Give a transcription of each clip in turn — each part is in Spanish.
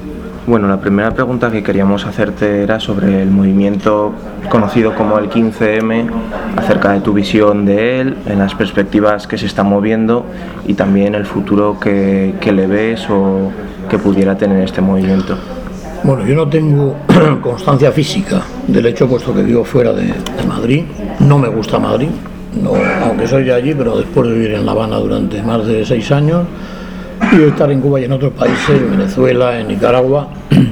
Bueno, la primera pregunta que queríamos hacerte era sobre el movimiento conocido como el 15M, acerca de tu visión de él, en las perspectivas que se está moviendo y también el futuro que le ves o que pudiera tener este movimiento. Bueno, yo no tengo constancia física del hecho, puesto que vivo fuera de Madrid. No me gusta Madrid, no, aunque soy de allí, pero después de vivir en La Habana durante más de 6 años y de estar en Cuba y en otros países, en Venezuela, en Nicaragua,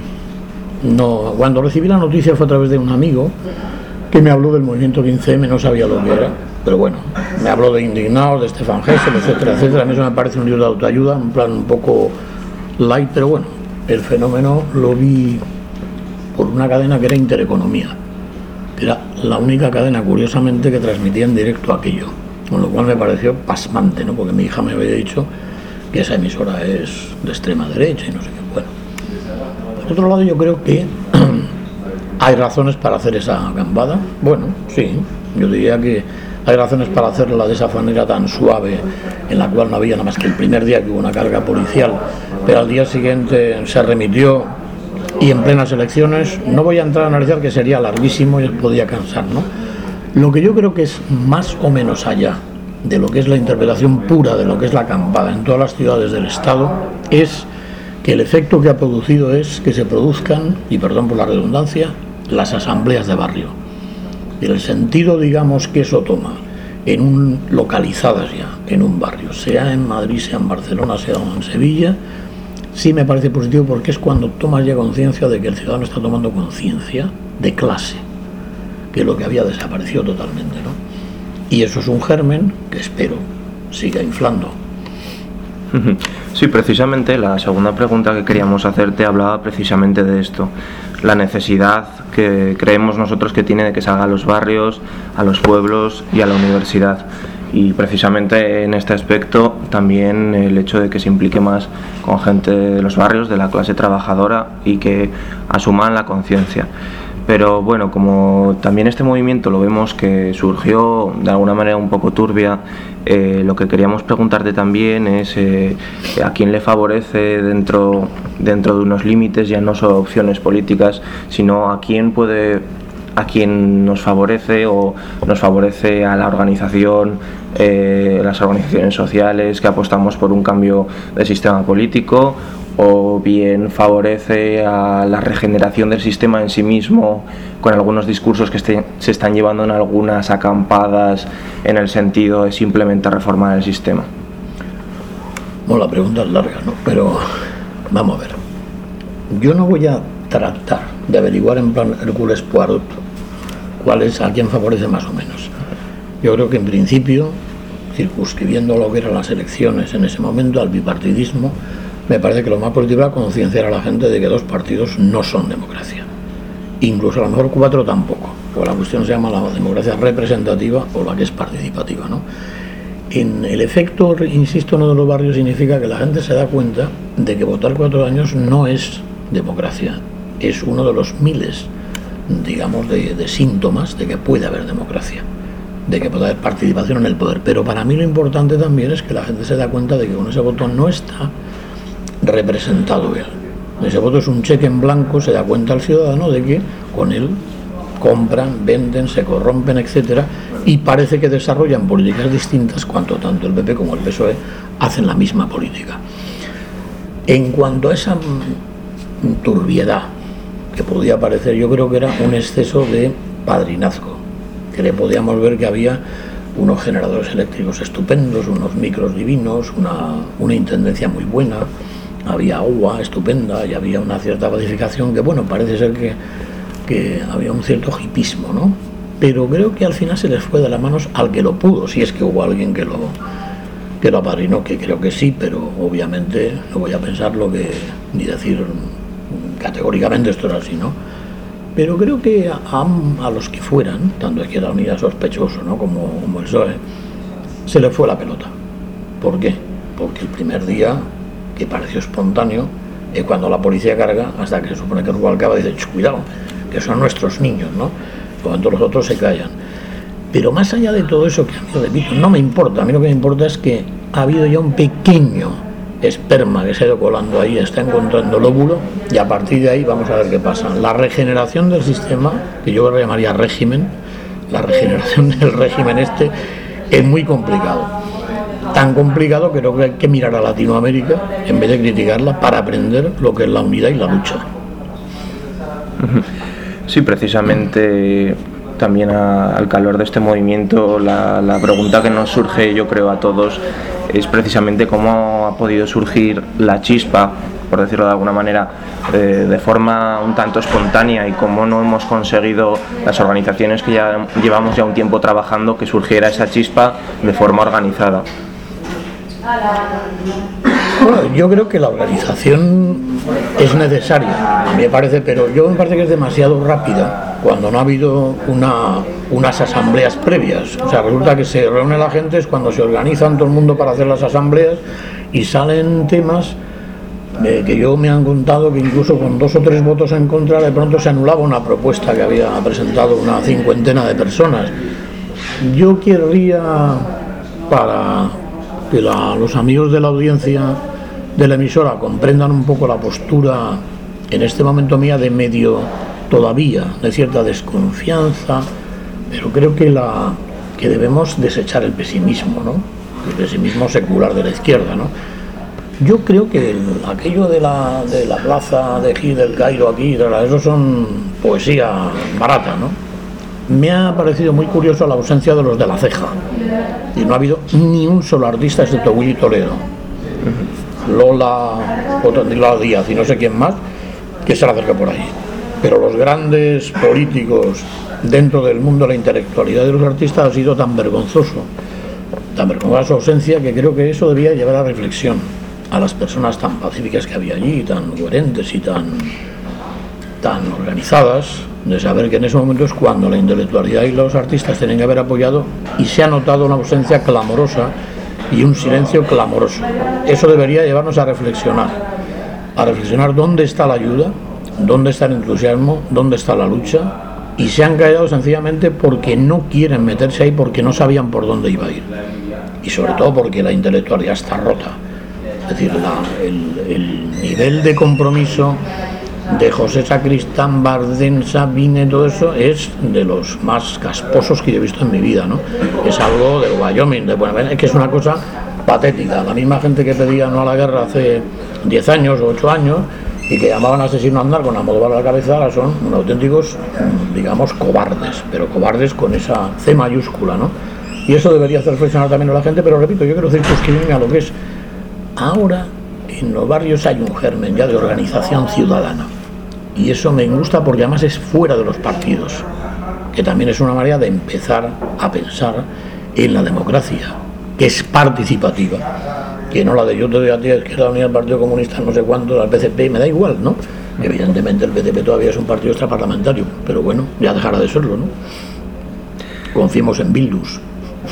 no. Cuando recibí la noticia fue a través de un amigo que me habló del movimiento 15M, no sabía lo que era, pero bueno, me habló de Indignados, de Stefan Hessel, etcétera, etcétera. A mí eso me parece un libro de autoayuda, un plan un poco light, pero bueno, el fenómeno lo vi por una cadena que era Intereconomía, que era la única cadena, curiosamente, que transmitía en directo aquello, con lo cual me pareció pasmante, ¿no? Porque mi hija me había dicho que esa emisora es de extrema derecha y no sé qué. Bueno, por otro lado, yo creo que hay razones para hacer esa gambada. Bueno, sí, yo diría que hay razones para hacerla de esa manera tan suave, en la cual no había nada más que el primer día que hubo una carga policial, pero al día siguiente se remitió y en plenas elecciones. No voy a entrar a analizar, que sería larguísimo y os podía cansar, ¿no? Lo que yo creo que es más o menos allá de lo que es la interpretación pura de lo que es la acampada en todas las ciudades del Estado es que el efecto que ha producido es que se produzcan, y perdón por la redundancia, las asambleas de barrio. Y el sentido, digamos, que eso toma localizadas ya en un barrio, sea en Madrid, sea en Barcelona, sea en Sevilla, sí me parece positivo, porque es cuando tomas ya conciencia de que el ciudadano está tomando conciencia de clase, que es lo que había desaparecido totalmente, ¿no? Y eso es un germen que espero siga inflando. Sí, precisamente la segunda pregunta que queríamos hacerte hablaba precisamente de esto, la necesidad que creemos nosotros que tiene de que salga a los barrios, a los pueblos y a la universidad. Y precisamente en este aspecto también el hecho de que se implique más con gente de los barrios, de la clase trabajadora, y que asuman la conciencia. Pero bueno, como también este movimiento lo vemos que surgió de alguna manera un poco turbia, lo que queríamos preguntarte también es a quién le favorece dentro de unos límites, ya no solo opciones políticas, sino a quién nos favorece o nos favorece a la organización, las organizaciones sociales que apostamos por un cambio de sistema político, o bien favorece a la regeneración del sistema en sí mismo, con algunos discursos que se están llevando en algunas acampadas en el sentido de simplemente reformar el sistema. Bueno, la pregunta es larga, ¿no? Pero vamos a ver. Yo no voy a tratar de averiguar en plan Hércules Poirot a quién favorece más o menos. Yo creo que en principio, circunscribiendo lo que eran las elecciones en ese momento al bipartidismo, me parece que lo más positivo era concienciar a la gente de que 2 partidos no son democracia. Incluso a lo mejor 4 tampoco, porque la cuestión se llama la democracia representativa o la que es participativa, ¿no? En el efecto, insisto, no de los barrios, significa que la gente se da cuenta de que votar 4 años no es democracia, es uno de los miles, digamos, de síntomas de que puede haber democracia, de que puede haber participación en el poder. Pero para mí lo importante también es que la gente se da cuenta de que con ese voto no está representado él. Ese voto es un cheque en blanco, se da cuenta el ciudadano de que con él compran, venden, se corrompen, etcétera, y parece que desarrollan políticas distintas cuando tanto el PP como el PSOE hacen la misma política. En cuanto a esa turbiedad que podía parecer, yo creo que era un exceso de padrinazgo, que le podíamos ver que había unos generadores eléctricos estupendos, unos micros divinos, una intendencia muy buena, había agua estupenda y había una cierta pacificación que, bueno, parece ser que había un cierto hipismo, ¿no? Pero creo que al final se les fue de las manos al que lo pudo, si es que hubo alguien que lo apadrinó, que creo que sí, pero obviamente no voy a pensar ni decir categóricamente esto era así, ¿no? Pero creo que a los que fueran, tanto Izquierda Unida sospechoso, ¿no?, como el PSOE, se les fue la pelota. ¿Por qué? Porque el primer día, que pareció espontáneo, cuando la policía carga, hasta que se supone que Rubalcaba dice, cuidado, que son nuestros niños, ¿no? Cuando los otros se callan. Pero más allá de todo eso, que a mí, repito, no me importa, a mí lo que me importa es que ha habido ya un pequeño esperma que se ha ido colando ahí está encontrando el óvulo, y a partir de ahí vamos a ver qué pasa. La regeneración del sistema, que yo lo llamaría régimen, la regeneración del régimen es muy complicado. Tan complicado que creo que hay que mirar a Latinoamérica en vez de criticarla para aprender lo que es la unidad y la lucha. Sí, precisamente también al calor de este movimiento, la pregunta que nos surge, yo creo, a todos es precisamente cómo ha podido surgir la chispa, por decirlo de alguna manera, de forma un tanto espontánea, y cómo no hemos conseguido, las organizaciones que ya llevamos ya un tiempo trabajando, que surgiera esa chispa de forma organizada. Bueno, yo creo que la organización es necesaria, a mí me parece, pero me parece que es demasiado rápida cuando no ha habido unas asambleas previas. O sea, resulta que se reúne la gente, es cuando se organizan todo el mundo para hacer las asambleas, y salen temas que yo me han contado que incluso con 2 o 3 votos en contra de pronto se anulaba una propuesta que había presentado una 50 de personas. Yo querría, para que los amigos de la audiencia de la emisora comprendan un poco la postura en este momento mía de medio todavía, de cierta desconfianza, pero creo que debemos desechar el pesimismo, ¿no? El pesimismo secular de la izquierda, ¿no? Yo creo que aquello de la plaza de Gil del Cairo aquí, eso son poesía barata, ¿no? Me ha parecido muy curioso la ausencia de los de La Ceja, y no ha habido ni un solo artista excepto Willy Toledo, Lola Díaz y no sé quién más que se la acerca por ahí. Pero los grandes políticos dentro del mundo de la intelectualidad de los artistas ha sido tan vergonzosa su ausencia, que creo que eso debía llevar a reflexión a las personas tan pacíficas que había allí, tan coherentes y tan organizadas, de saber que en ese momento es cuando la intelectualidad y los artistas tienen que haber apoyado, y se ha notado una ausencia clamorosa y un silencio clamoroso. Eso debería llevarnos a reflexionar dónde está la ayuda, dónde está el entusiasmo, dónde está la lucha, y se han callado sencillamente porque no quieren meterse ahí, porque no sabían por dónde iba a ir, y sobre todo porque la intelectualidad está rota. Es decir, el nivel de compromiso de José Sacristán, Bardén, Sabine, todo eso es de los más casposos que yo he visto en mi vida, ¿no? Es algo de Wyoming, es que es una cosa patética. La misma gente que pedía no a la guerra hace 10 años o 8 años y que llamaban asesino a andar con Almodóvar a la cabeza, ahora son auténticos, digamos, cobardes, pero cobardes con esa C mayúscula, ¿no? Y eso debería hacer reflexionar también a la gente, pero repito, yo quiero circunscribirme a lo que es ahora. En los barrios hay un germen ya de organización ciudadana, y eso me gusta porque además es fuera de los partidos, que también es una manera de empezar a pensar en la democracia, que es participativa, que no la de yo te doy a ti a Izquierda Unida, el Partido Comunista, no sé cuánto, al PCP, me da igual, ¿no? Evidentemente el PCP todavía es un partido extraparlamentario, pero bueno, ya dejará de serlo, ¿no? Confiemos en Bildus.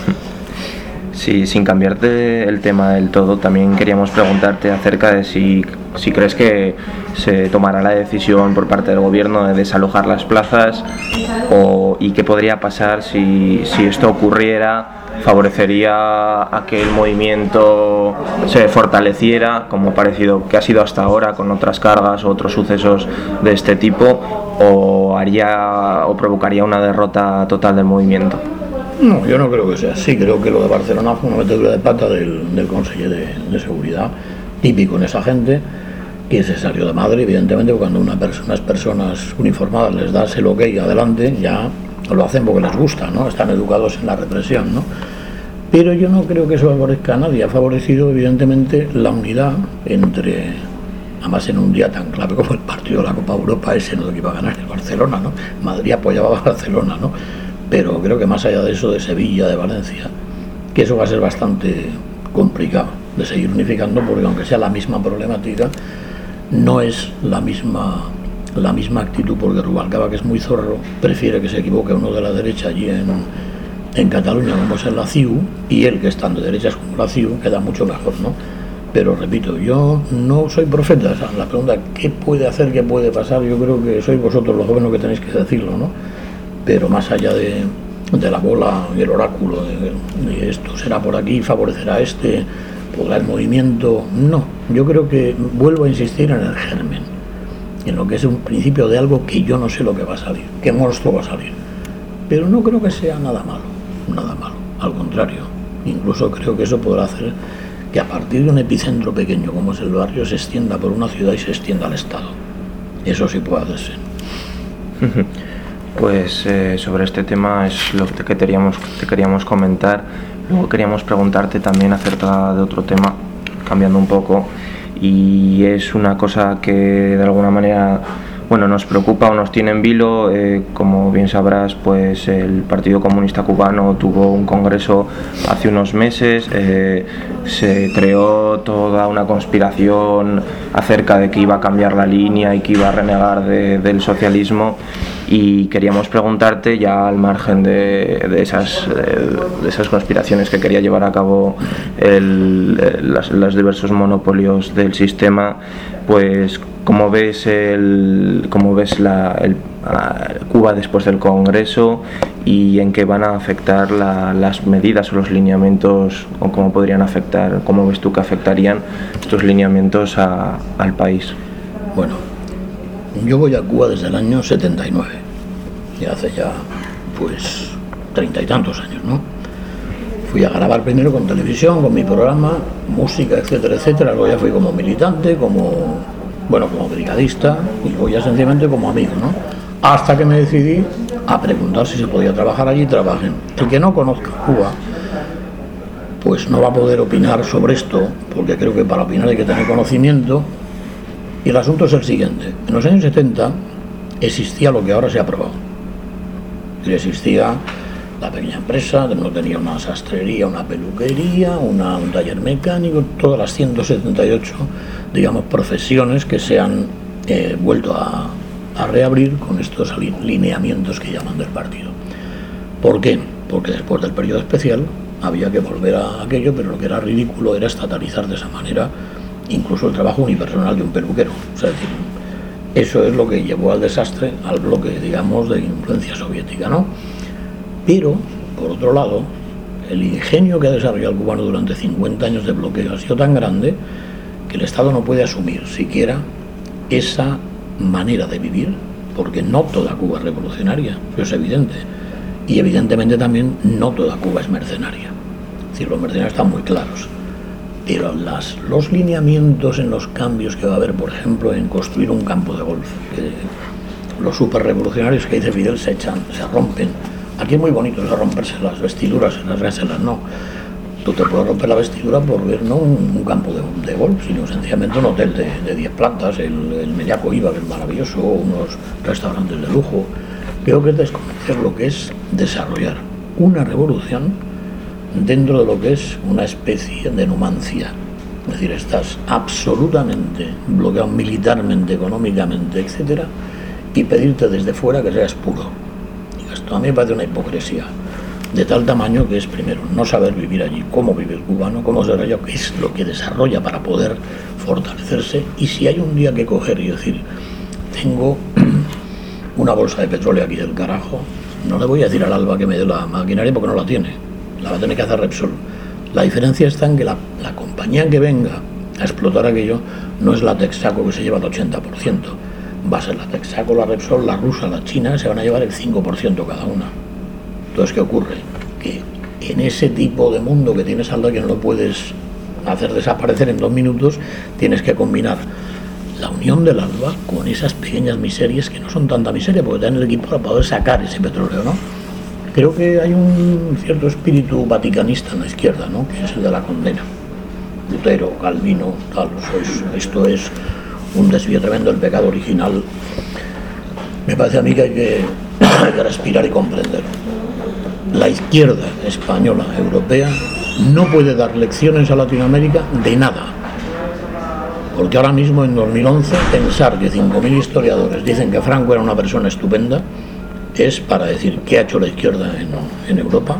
Sí, sin cambiarte el tema del todo, también queríamos preguntarte acerca de si crees que se tomará la decisión por parte del gobierno de desalojar las plazas, y qué podría pasar si esto ocurriera. ¿Favorecería a que el movimiento se fortaleciera, como ha parecido que ha sido hasta ahora con otras cargas o otros sucesos de este tipo, o provocaría una derrota total del movimiento? No, yo no creo que sea así. Creo que lo de Barcelona fue una metedura de pata del Consejo de Seguridad, típico en esa gente, que se salió de madre. Evidentemente, cuando unas personas uniformadas les das el ok adelante, ya lo hacen porque les gusta, ¿no? Están educados en la represión, ¿no? Pero yo no creo que eso favorezca a nadie. Ha favorecido, evidentemente, la unidad entre, además en un día tan clave como el partido de la Copa Europa, ese no lo que iba a ganar el Barcelona, ¿no? Madrid apoyaba a Barcelona, ¿no? Pero creo que más allá de eso, de Sevilla, de Valencia, que eso va a ser bastante complicado de seguir unificando, porque aunque sea la misma problemática, no es la misma actitud, porque Rubalcaba, que es muy zorro, prefiere que se equivoque uno de la derecha allí en Cataluña, como es en la CIU, y él, que estando de derechas como la CIU, queda mucho mejor, ¿no? Pero repito, yo no soy profeta. O sea, la pregunta, ¿qué puede hacer, qué puede pasar? Yo creo que sois vosotros los jóvenes que tenéis que decirlo, ¿no? Pero más allá de la bola y el oráculo de esto será por aquí, favorecerá ¿Podrá el movimiento? No. Yo creo que vuelvo a insistir en el germen, en lo que es un principio de algo que yo no sé lo que va a salir, qué monstruo va a salir. Pero no creo que sea nada malo, nada malo. Al contrario, incluso creo que eso podrá hacer que a partir de un epicentro pequeño como es el barrio se extienda por una ciudad y se extienda al Estado. Eso sí puede ser. Pues sobre este tema es lo que te queríamos comentar. Luego queríamos preguntarte también acerca de otro tema, cambiando un poco, y es una cosa que de alguna manera nos preocupa o nos tiene en vilo. Como bien sabrás, pues el Partido Comunista Cubano tuvo un congreso hace unos meses, se creó toda una conspiración acerca de que iba a cambiar la línea y que iba a renegar del socialismo, y queríamos preguntarte, ya al margen de esas conspiraciones que quería llevar a cabo los diversos monopolios del sistema, pues ¿cómo ves Cuba después del Congreso y en qué van a afectar las medidas o los lineamientos, o cómo podrían afectar, cómo ves tú que afectarían estos lineamientos al país? Bueno, yo voy a Cuba desde el año 79, y hace ya pues 30 y tantos años, ¿no? Fui a grabar primero con televisión, con mi programa, música, etcétera, etcétera. Luego ya fui como militante, como brigadista, y luego ya sencillamente como amigo, ¿no? Hasta que me decidí a preguntar si se podía trabajar allí, trabajé. El que no conozca Cuba, pues no va a poder opinar sobre esto, porque creo que para opinar hay que tener conocimiento. Y el asunto es el siguiente: en los años 70 existía lo que ahora se ha aprobado. Y existía la pequeña empresa, no tenía una sastrería, una peluquería, un taller mecánico, todas las 178, digamos, profesiones que se han vuelto a reabrir con estos lineamientos que llaman del partido. ¿Por qué? Porque después del periodo especial había que volver a aquello, pero lo que era ridículo era estatalizar de esa manera incluso el trabajo unipersonal de un peluquero. O sea, es decir, eso es lo que llevó al desastre, al bloque, digamos, de influencia soviética, ¿no? Pero, por otro lado, el ingenio que ha desarrollado el cubano durante 50 años de bloqueo ha sido tan grande que el Estado no puede asumir siquiera esa manera de vivir, porque no toda Cuba es revolucionaria, eso es evidente. Y evidentemente también no toda Cuba es mercenaria. Es decir, los mercenarios están muy claros. Pero los lineamientos en los cambios que va a haber, por ejemplo, en construir un campo de golf, que los superrevolucionarios que dice Fidel se rompen. Aquí es muy bonito eso, romperse las vestiduras, rasgárselas, no. Tú te puedes romper la vestidura por ver no un campo de golf, sino sencillamente un hotel de 10 plantas, el Mellaco Iba, que es maravilloso, unos restaurantes de lujo. Creo que es desconocer lo que es desarrollar una revolución dentro de lo que es una especie de numancia. Es decir, estás absolutamente bloqueado militarmente, económicamente, etcétera, y pedirte desde fuera que seas puro. Y esto a mí me parece una hipocresía de tal tamaño que es, primero, no saber vivir allí, cómo vive el cubano, cómo se desarrolla, qué es lo que desarrolla para poder fortalecerse, y si hay un día que coger y decir, tengo una bolsa de petróleo aquí del carajo, no le voy a decir al Alba que me dé la maquinaria porque no la tiene, la va a tener que hacer Repsol. La diferencia está en que la compañía que venga a explotar aquello no es la Texaco, que se lleva el 80%, va a ser la Texaco, la Repsol, la rusa, la china, se van a llevar el 5% cada una. Entonces, ¿qué ocurre? Que en ese tipo de mundo que tienes algo que no lo puedes hacer desaparecer en 2 minutos, tienes que combinar la unión del Alba con esas pequeñas miserias que no son tanta miseria, porque tienen el equipo para poder sacar ese petróleo, ¿no? Creo que hay un cierto espíritu vaticanista en la izquierda, ¿no? Que es el de la condena. Lutero, Calvino, tal, esto es un desvío tremendo del pecado original. Me parece a mí que hay que respirar y comprender. La izquierda española, europea, no puede dar lecciones a Latinoamérica de nada. Porque ahora mismo, en 2011, pensar que 5.000 historiadores dicen que Franco era una persona estupenda es para decir qué ha hecho la izquierda en Europa.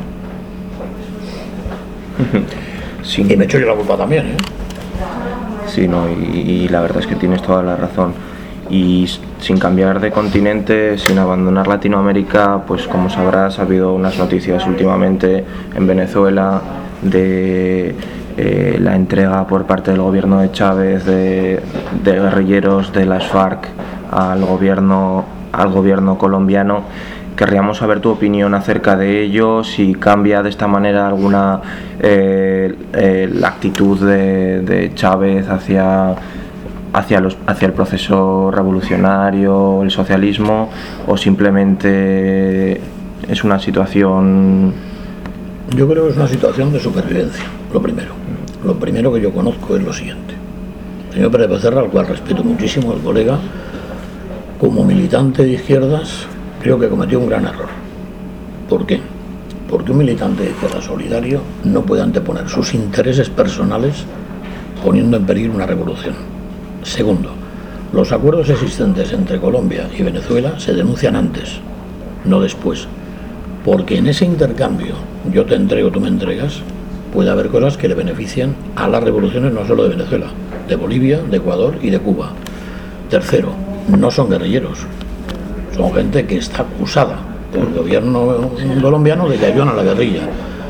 Sí. Y me echo yo la culpa también, ¿eh? Sí, no, y la verdad es que tienes toda la razón. Y sin cambiar de continente, sin abandonar Latinoamérica, pues como sabrás, ha habido unas noticias últimamente en Venezuela de la entrega por parte del gobierno de Chávez de guerrilleros de las FARC al gobierno colombiano. Querríamos saber tu opinión acerca de ello, si cambia de esta manera alguna la actitud de Chávez hacia el proceso revolucionario, el socialismo, o simplemente es una situación... Yo creo que es una situación de supervivencia, lo primero. Lo primero que yo conozco es lo siguiente. El señor Pérez Becerra, al cual respeto muchísimo, el colega, como militante de izquierdas, creo que cometió un gran error. ¿Por qué? Porque un militante de izquierda solidario no puede anteponer sus intereses personales poniendo en peligro una revolución. Segundo, los acuerdos existentes entre Colombia y Venezuela se denuncian antes, no después. Porque en ese intercambio, yo te entrego, tú me entregas, puede haber cosas que le benefician a las revoluciones no solo de Venezuela, de Bolivia, de Ecuador y de Cuba. Tercero, no son guerrilleros, son gente que está acusada por el gobierno colombiano de que ayudan a la guerrilla.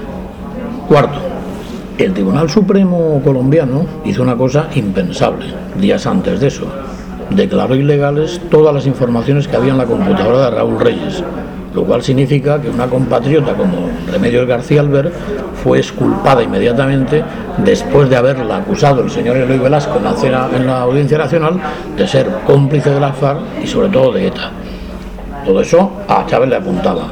Cuarto, el Tribunal Supremo colombiano hizo una cosa impensable días antes de eso. Declaró ilegales todas las informaciones que había en la computadora de Raúl Reyes, lo cual significa que una compatriota como Remedios García Alber fue exculpada inmediatamente después de haberla acusado el señor Eloy Velasco en la Audiencia Nacional de ser cómplice de la FARC y sobre todo de ETA. Todo eso a Chávez le apuntaba.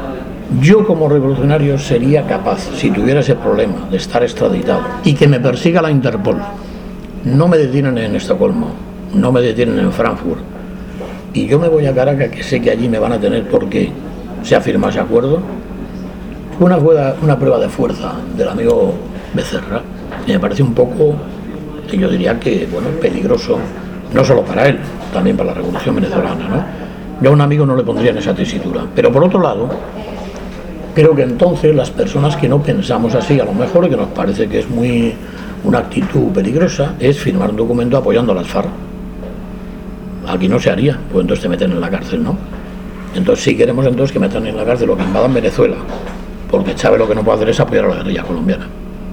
Yo como revolucionario sería capaz, si tuviera ese problema de estar extraditado y que me persiga la Interpol, no me detienen en Estocolmo, no me detienen en Frankfurt, y yo me voy a Caracas, que sé que allí me van a tener porque se ha firmado ese acuerdo. Fue una prueba de fuerza del amigo Becerra, y me parece un poco, yo diría que, bueno, peligroso, no solo para él, también para la revolución venezolana, ¿no? Yo a un amigo no le pondría en esa tesitura. Pero por otro lado, creo que entonces las personas que no pensamos así, a lo mejor, que nos parece que es una actitud peligrosa, es firmar un documento apoyando a las FARC. Aquí no se haría, pues entonces te meten en la cárcel, ¿no? Entonces sí queremos entonces que metan en la cárcel o que invadan Venezuela, porque Chávez lo que no puede hacer es apoyar a la guerrilla colombiana.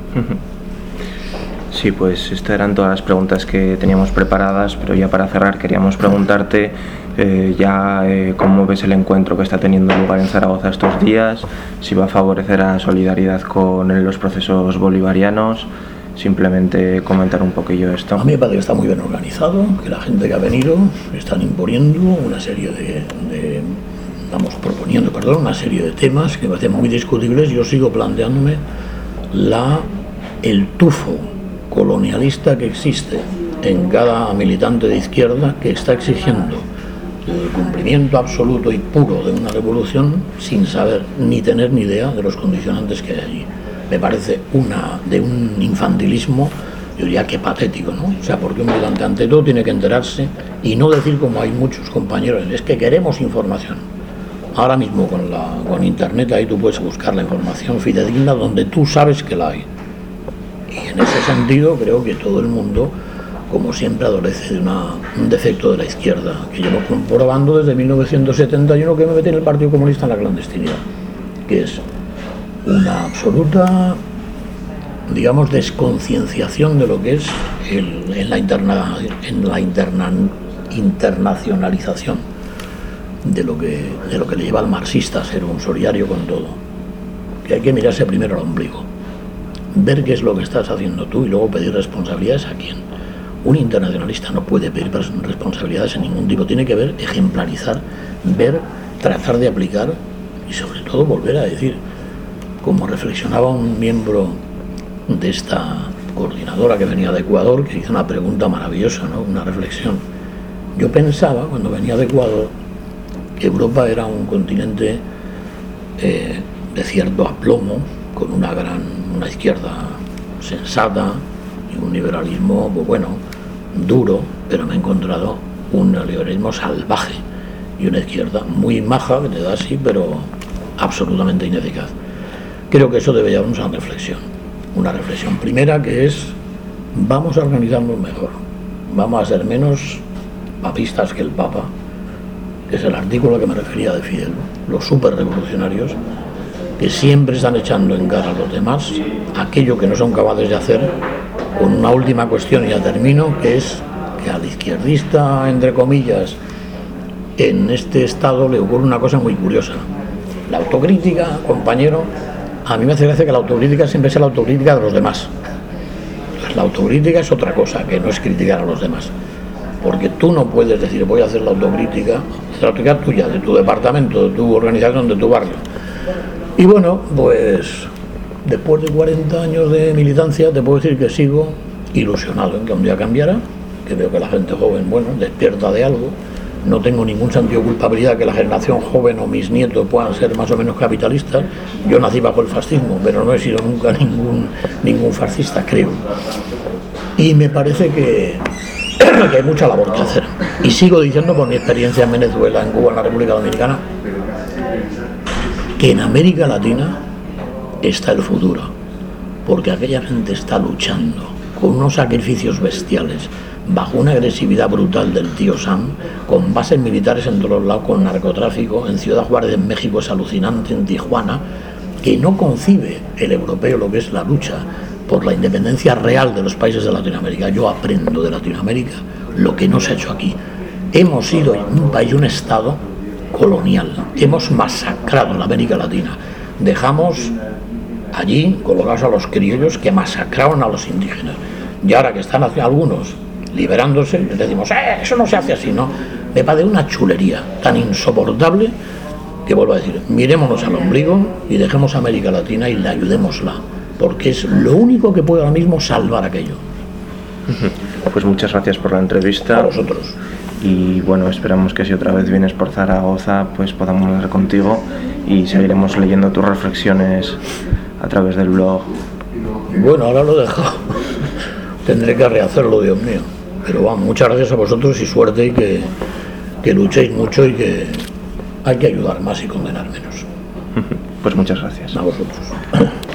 Sí, pues estas eran todas las preguntas que teníamos preparadas, pero ya para cerrar queríamos preguntarte cómo ves el encuentro que está teniendo lugar en Zaragoza estos días, si va a favorecer a solidaridad con los procesos bolivarianos. Simplemente comentar un poquillo esto. A mí me parece que está muy bien organizado, que la gente que ha venido están imponiendo una serie una serie de temas que me parecen muy discutibles. Yo sigo planteándome el tufo colonialista que existe en cada militante de izquierda que está exigiendo el cumplimiento absoluto y puro de una revolución sin saber ni tener ni idea de los condicionantes que hay allí. Me parece de un infantilismo, yo diría que patético, ¿no? O sea, porque un militante ante todo tiene que enterarse y no decir como hay muchos compañeros, es que queremos información. Ahora mismo con internet ahí tú puedes buscar la información fidedigna donde tú sabes que la hay. Y en ese sentido creo que todo el mundo, como siempre, adolece de un defecto de la izquierda, que llevo comprobando desde 1971 que me metí en el Partido Comunista en la clandestinidad, que es una absoluta, digamos, desconcienciación de lo que es en la internacionalización de lo que le lleva al marxista a ser un solidario con todo. Que hay que mirarse primero al ombligo, ver qué es lo que estás haciendo tú y luego pedir responsabilidades a quién. Un internacionalista no puede pedir responsabilidades en ningún tipo, tiene que ver, ejemplarizar, ver, tratar de aplicar y sobre todo volver a decir, como reflexionaba un miembro de esta coordinadora que venía de Ecuador, que hizo una pregunta maravillosa, ¿no? Una reflexión. Yo pensaba, cuando venía de Ecuador, que Europa era un continente de cierto aplomo, con una izquierda sensata y un liberalismo, pues bueno, duro, pero me he encontrado un neoliberalismo salvaje y una izquierda muy maja, que te da así, pero absolutamente ineficaz. Creo que eso debe llevarnos a una reflexión primera, que es: vamos a organizarnos mejor, vamos a ser menos papistas que el Papa, que es el artículo que me refería de Fidel, los superrevolucionarios, que siempre están echando en cara a los demás aquello que no son capaces de hacer, con una última cuestión y ya termino, que es que al izquierdista, entre comillas, en este estado le ocurre una cosa muy curiosa. La autocrítica, compañero, a mí me hace gracia que la autocrítica siempre sea la autocrítica de los demás. La autocrítica es otra cosa, que no es criticar a los demás. Porque tú no puedes decir voy a hacer la autocrítica tuya, de tu departamento, de tu organización, de tu barrio. Y bueno, pues después de 40 años de militancia te puedo decir que sigo ilusionado en que un día cambiará, que veo que la gente joven, bueno, despierta de algo. No tengo ningún sentido de culpabilidad que la generación joven o mis nietos puedan ser más o menos capitalistas. Yo nací bajo el fascismo, pero no he sido nunca ningún fascista, creo. Y me parece que hay mucha labor que hacer. Y sigo diciendo por mi experiencia en Venezuela, en Cuba, en la República Dominicana, que en América Latina está el futuro, porque aquella gente está luchando con unos sacrificios bestiales, bajo una agresividad brutal del tío Sam, con bases militares en todos los lados, con narcotráfico. En Ciudad Juárez, en México, es alucinante, en Tijuana, que no concibe el europeo lo que es la lucha por la independencia real de los países de Latinoamérica. Yo aprendo de Latinoamérica lo que no se ha hecho aquí. Hemos sido un país, un estado colonial, hemos masacrado la América Latina, dejamos allí colocados a los criollos que masacraron a los indígenas, y ahora que están algunos liberándose, les decimos, eso no se hace así, ¿no? Me parece una chulería tan insoportable que, vuelvo a decir, mirémonos al ombligo y dejemos a América Latina y le ayudémosla, porque es lo único que puede ahora mismo salvar aquello. Pues muchas gracias por la entrevista. A vosotros. Y bueno, esperamos que si otra vez vienes por Zaragoza, pues podamos hablar contigo y seguiremos leyendo tus reflexiones a través del blog. Bueno, ahora lo he dejado. Tendré que rehacerlo, Dios mío. Pero vamos, muchas gracias a vosotros y suerte, y que luchéis mucho y que hay que ayudar más y condenar menos. Pues muchas gracias. A vosotros.